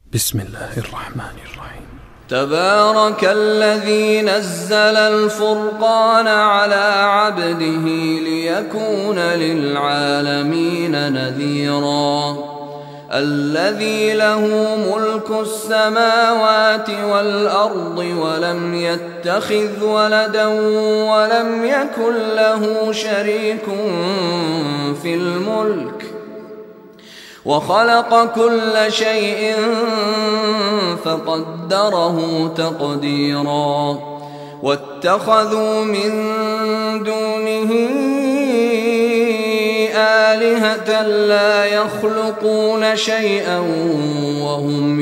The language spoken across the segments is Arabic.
بسم الله الرحمن الرحيم. تبارك الذي نزل الفرقان على عبده ليكون للعالمين نذيرا الذي له ملك السماوات والأرض ولم يتخذ ولدا ولم يكن له شريك في الملك وخلق كل شيء فقدره تقديرا واتخذوا من دونه آلهة لا يخلقون شيئا وهم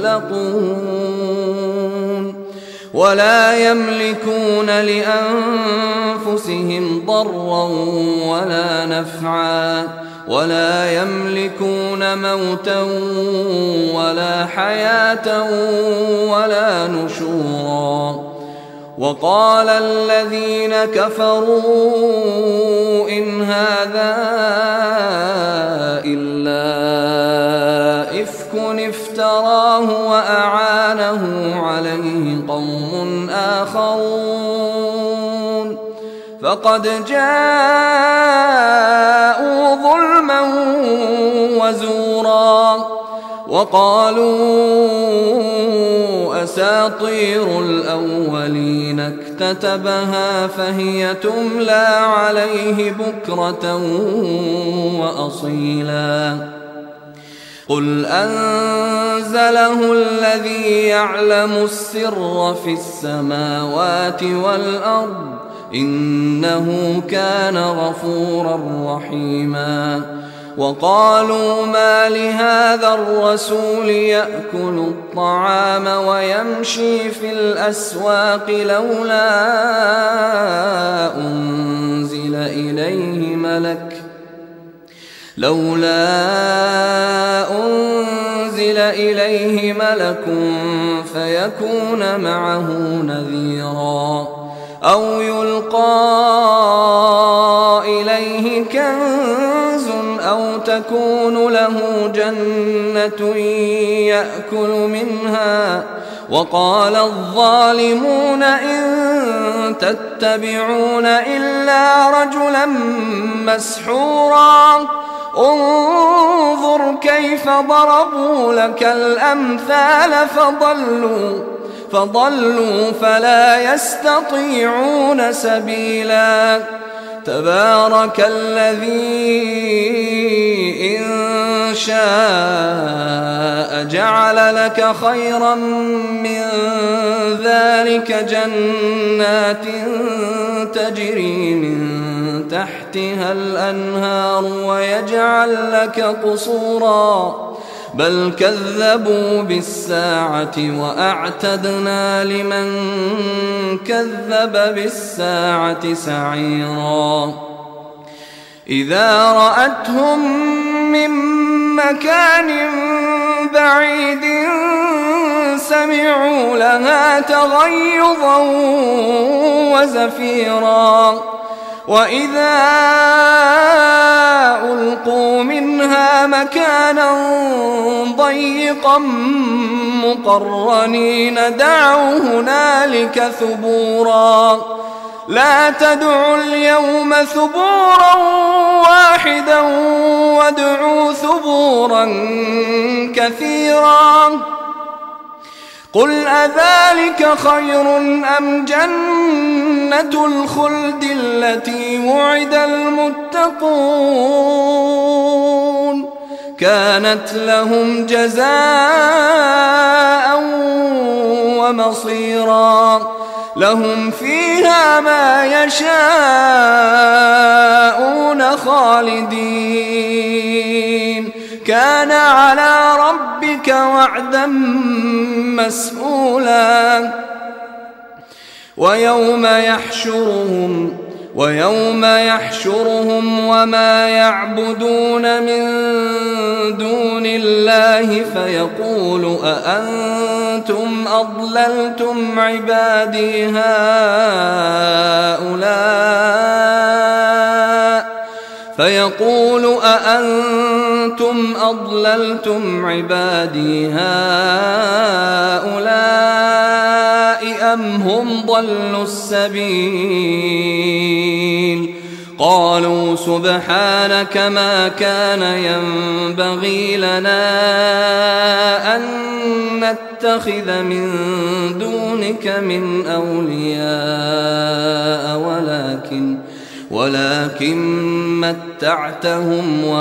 يخلقون ولا يملكون لأنفسهم ضرا ولا نفعا ولا يملكون موتا ولا حياة ولا نشورا وقال الذين كفروا إن هذا إلا إفك افتراه وأعانه عليه قوم آخرون فقد جاءوا ظلما وزورا وقالوا أساطير الأولين اكتتبها فهي تملى عليه بكرة وأصيلا قل أنزله الذي يعلم السر في السماوات والأرض إنه كان غفورا رحيما وقالوا ما لهذا الرسول يأكل الطعام ويمشي في الأسواق لولا أنزل إليه ملك فيكون معه نذيرا أو يلقى إليه كنز أو تكون له جنة يأكل منها وقال الظالمون إن تتبعون إلا رجلا مسحورا انظر كيف ضربوا لك الأمثال فضلوا فلا يستطيعون سبيلا تبارك الذي إن شاء جعل لك خيرا من ذلك جنات تجري من تحتها الأنهار ويجعل لك قصورا بل كذبوا بالساعة وأعتدنا لمن كذب بالساعة سعيرا إذا رأتهم من مكان بعيد سمعوا لها تغيظا وزفيرا وإذا ألقوا منها مكانا ضيقا مقرنين دعوا هنالك ثبورا لا تدعوا اليوم ثبورا واحدا وادعوا ثبورا كثيرا قل أذلك خير أم جنة الخلد التي وعد المتقون كانت لهم جزاء ومصيرا لهم فيها ما يشاءون خالدين كان على ربك وعدا مسئولا ويوم يحشرهم وما يعبدون من دون الله فيقول أأنتم أضللتم عبادي هؤلاء فيقول أأنتم أأنتم أضللتم عبادي هؤلاء أم هم ضلوا السبيل قالوا سبحانك ما كان ينبغي لنا أن نتخذ من دونك من أولياء ولكن متعتهم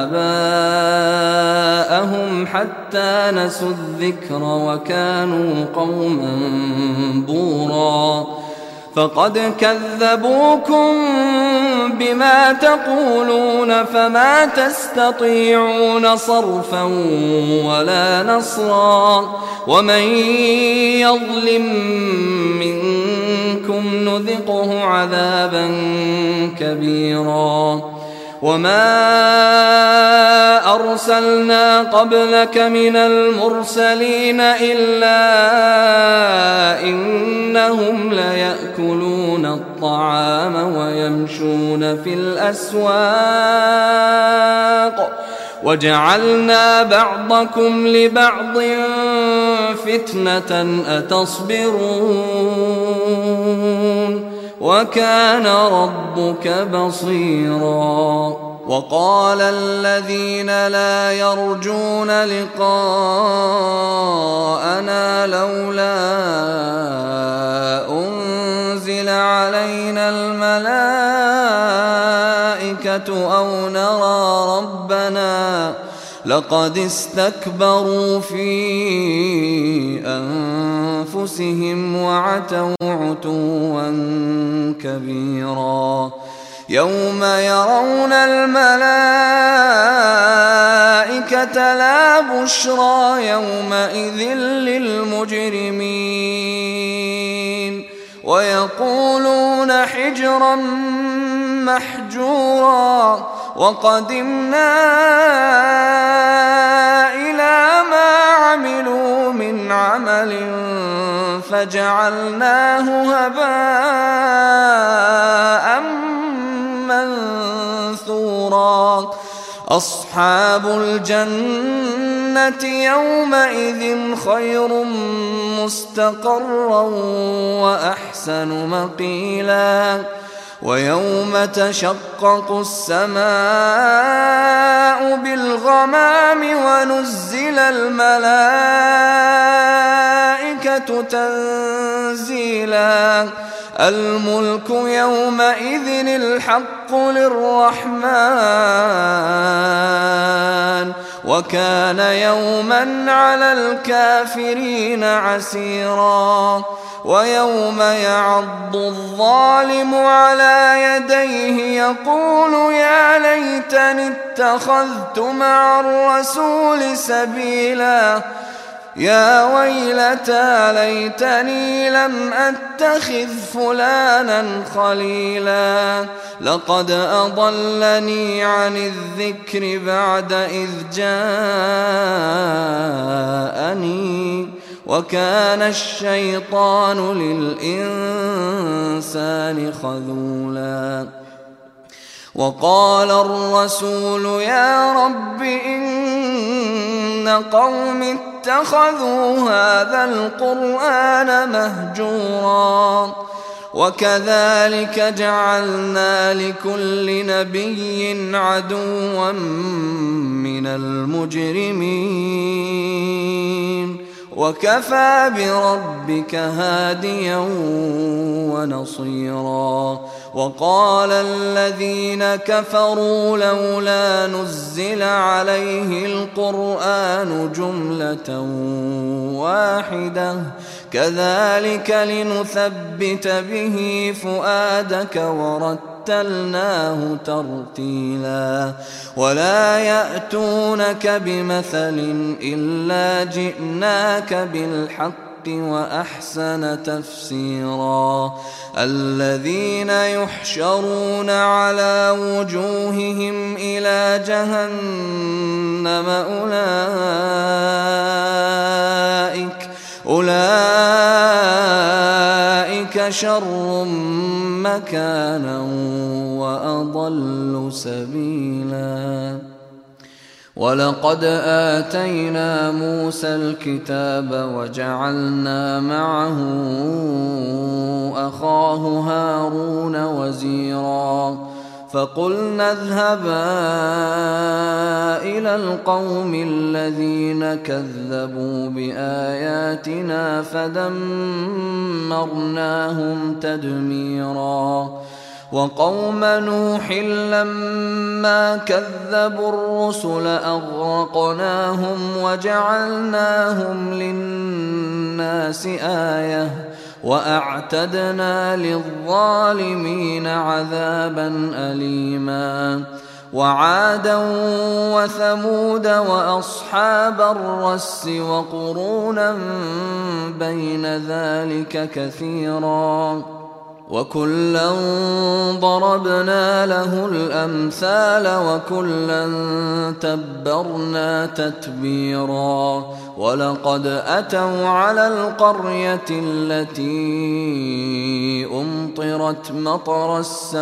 وآباءهم حتى نسوا الذكر وكانوا قوما بورا فقد كذبوكم بما تقولون فما تستطيعون صرفا ولا نصرا ومن يظلم منكم نذقه عذابا كبيرا وما أرسلنا قبلك من المرسلين إلا إنهم ليأكلون الطعام ويمشون في الأسواق وجعلنا بعضكم لبعض فتنة أتصبرون وكان ربك بصيرا وقال الذين لا يرجون لقاءنا لولا أنزل علينا الملائكة أو نرى ربنا لقد استكبروا في أنفسهم وعتوا عتوا كبيرا يوم يرون الملائكة لا بشرى يومئذ للمجرمين ويقولون حجرا محجورا وقدمنا إلى ما عملوا من عمل فجعلناه هباء منثورا أصحاب الجنة يومئذ خير مستقرا وأحسن مقيلا ويوم تشقق السماء بالغمام ونزل الملائكة تنزيلا الملك يومئذ الحق للرحمن وكان يوما على الكافرين عسيرا ويوم يعض الظالم على يديه يقول يا ليتني اتخذت مع الرسول سبيلا يا ويلتى ليتني لم أتخذ فلانا خليلا لقد أضلني عن الذكر بعد إذ جاءني وكان الشيطان للإنسان خذولا وقال الرسول يا رب إن قوم اتخذوا هذا القرآن مهجورا وكذلك جعلنا لكل نبي عدوا من المجرمين وكفى بربك هاديا ونصيرا وقال الذين كفروا لولا نزل عليه القرآن جملة واحدة كذلك لنثبت به فؤادك ورتلناه ترتيلا ولا يأتونك بمثل إلا جئناك بالحق وأحسن تفسيرا الذين يحشرون على وجوههم إلى جهنم أولئك شر مكانا وأضل سبيلا ولقد آتينا موسى الكتاب وجعلنا معه أخاه هارون وزيرا فقلنا اذهبا إلى القوم الذين كذبوا بآياتنا فدمرناهم تدميرا وقوم نوح لما كذبوا الرسل أغرقناهم وجعلناهم للناس آية وأعتدنا للظالمين عذابا أليما وعادا وثمود وأصحاب الرس وقرونا بين ذلك كثيرا وكلا ضربنا له الأمثال وكلا تبرنا تتبيرا ولقد أتوا على القرية التي أمطرت مطر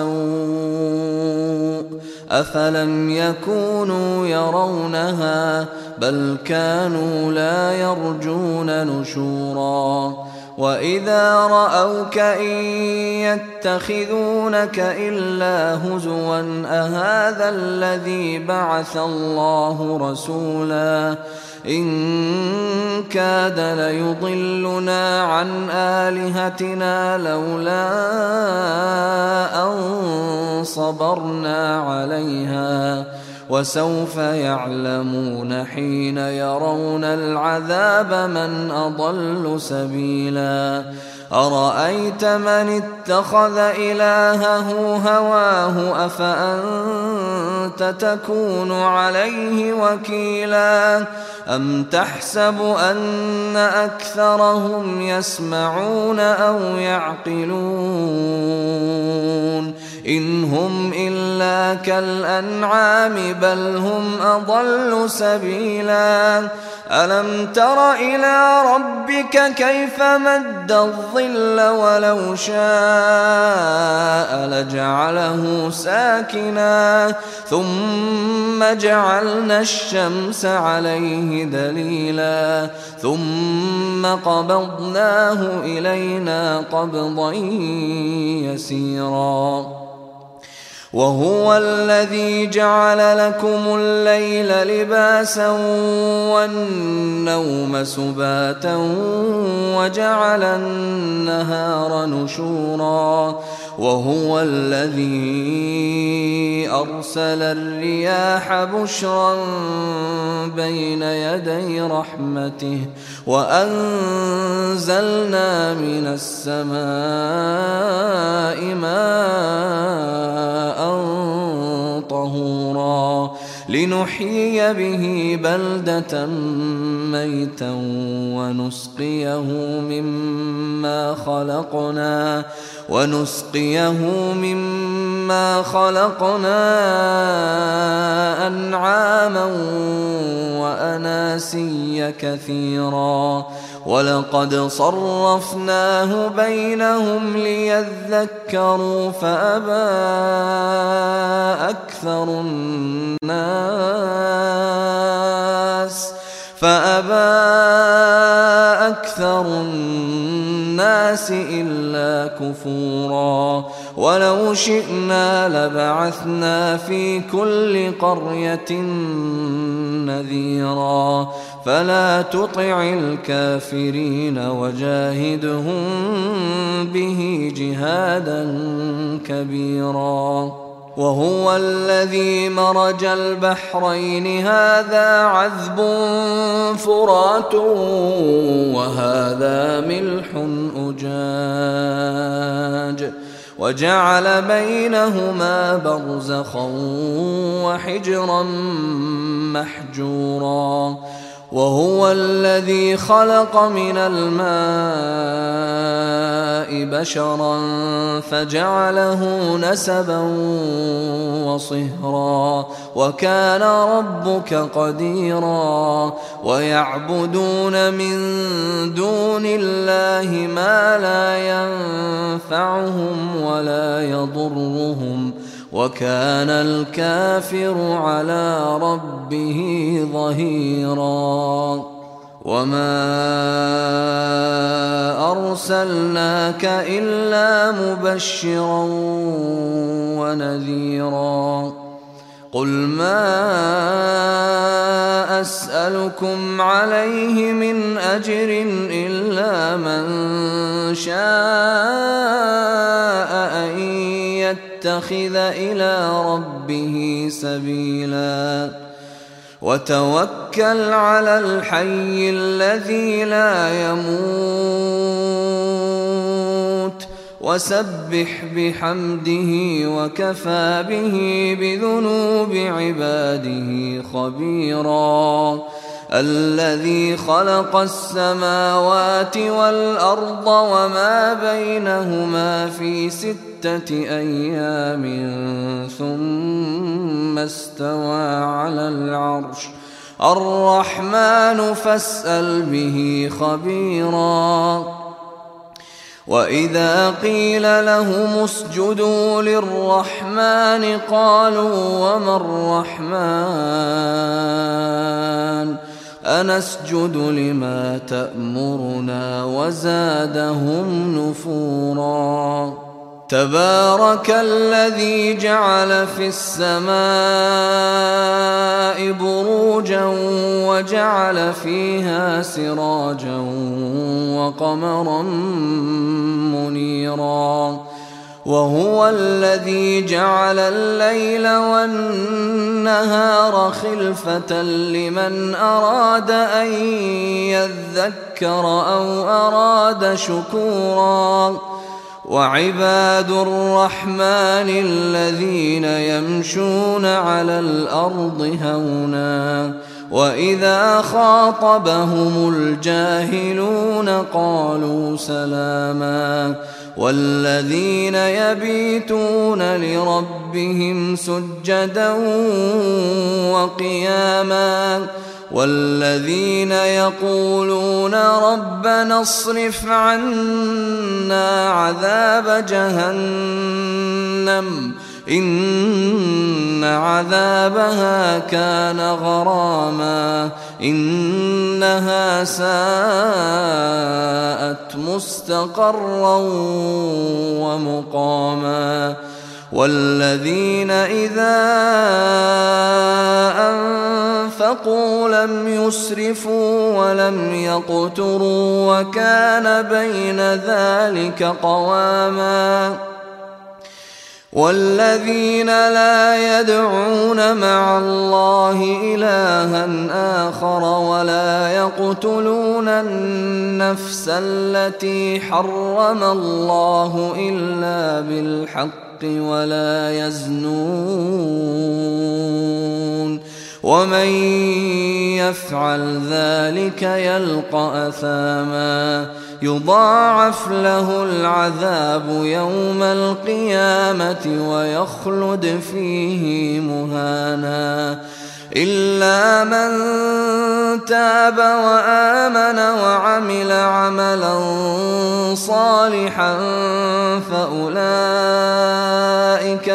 السوء أفلم يكونوا يرونها بل كانوا لا يرجون نشورا وإذا رأوك إن يتخذونك إلا هزوا أهذا الذي بعث الله رسولا إن كاد ليضلنا عن آلهتنا لولا أن صبرنا عليها وسوف يعلمون حين يرون العذاب من أضل سبيلا أرأيت من اتخذ إلهه هواه أفأنت تكون عليه وكيلا أم تحسب أن أكثرهم يسمعون أو يعقلون إن هم إلا كالأنعام بل هم أضل سبيلا ألم تر إلى ربك كيف مد الظل ولو شاء لجعله ساكنا ثم جعلنا الشمس عليه دليلا ثم قبضناه إلينا قبضا يسيرا وهو الذي جعل لكم الليل لباسا والنوم سباتا وجعل النهار نشورا وهو الذي أرسل الرياح بشرا بين يدي رحمته وأنزلنا من السماء ماء طهورا لنحيي به بلدة ميتا ونسقيه مما خلقنا أنعاما وأناسيا كثيرا ولقد صرفناه بينهم ليذكروا فأبى أكثر الناس إلا كفورا ولو شئنا لبعثنا في كل قرية نذيرا فلا تطع الكافرين وجاهدهم به جهادا كبيرا وهو الذي مرج البحرين هذا عذب فرات وهذا ملح أجاج وجعل بينهما برزخا وحجرا محجورا وهو الذي خلق من الماء بشرا فجعله نسبا وصهرا وكان ربك قديرا ويعبدون من دون الله ما لا ينفعهم ولا يضرهم وكان الكافر على ربه ظهيرا وما أرسلناك إلا مبشرا ونذيرا قل ما أسألكم عليه من أجر إلا من شاء أن يتخذ إلى ربه سبيلا وتوكل على الحي الذي لا يموت وسبح بحمده وكفى به بذنوب عباده خبيرا الذي خلق السماوات والأرض وما بينهما في 6 أيام ثم استوى على العرش الرحمن فاسأل به خبيرا وإذا قيل لهم اسجدوا للرحمن قالوا وما الرحمن أنسجد لما تأمرنا وزادهم نفورا تبارك الذي جعل في السماء بروجا وجعل فيها سراجا وقمرا منيرا وهو الذي جعل الليل والنهار خلفة لمن أراد أن يذكر أو أراد شكورا وعباد الرحمن الذين يمشون على الأرض هونا وإذا خاطبهم الجاهلون قالوا سلاما والذين يبيتون لربهم سجدا وقياما والذين يقولون ربنا اصرف عنا عذاب جهنم إن عذابها كان غراما إنها ساءت مستقرا ومقاما والذين إذا أنفقوا لم يسرفوا ولم يقتروا وكان بين ذلك قواما والذين لا يدعون مع الله إلها آخر ولا يقتلون النفس التي حرم الله إلا بالحق ولا يزنون ومن يفعل ذلك يلقى أثاما يضاعف له العذاب يوم القيامة ويخلد فيه مهانا إلا من تاب وآمن وعمل عملا صالحا فأولئك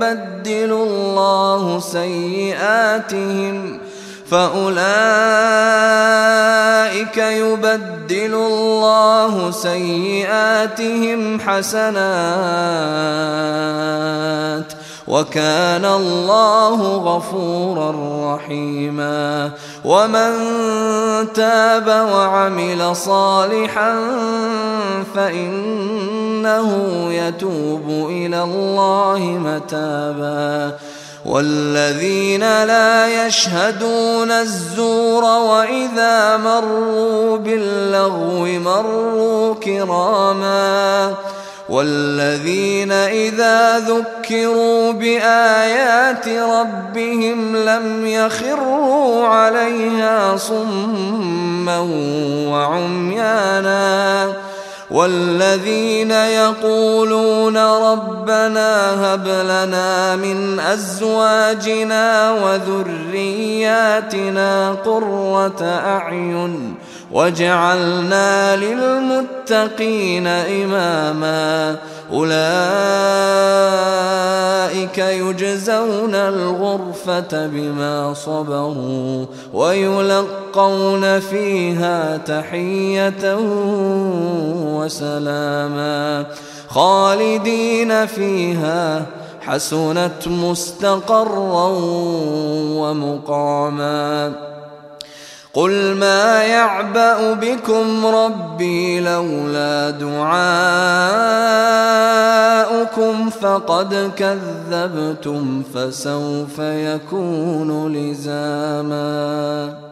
يبدل الله سيئاتهم حسنات وكان الله غفورا رحيما ومن تاب وعمل صالحا فإنه يتوب إلى الله متابا والذين لا يشهدون الزور وإذا مروا باللغو مروا كراما والذين إذا ذكروا بآيات ربهم لم يخروا عليها صما وعميانا والذين يقولون ربنا هب لنا من أزواجنا وذرياتنا قرة أعين واجعلنا للمتقين إماما أولئك يجزون الغرفة بما صبروا ويلقون فيها تحية وسلاما خالدين فيها حسنت مستقرا ومقاما قل ما يعبأ بكم ربي لولا دعاؤكم فقد كذبتم فسوف يكون لزاما.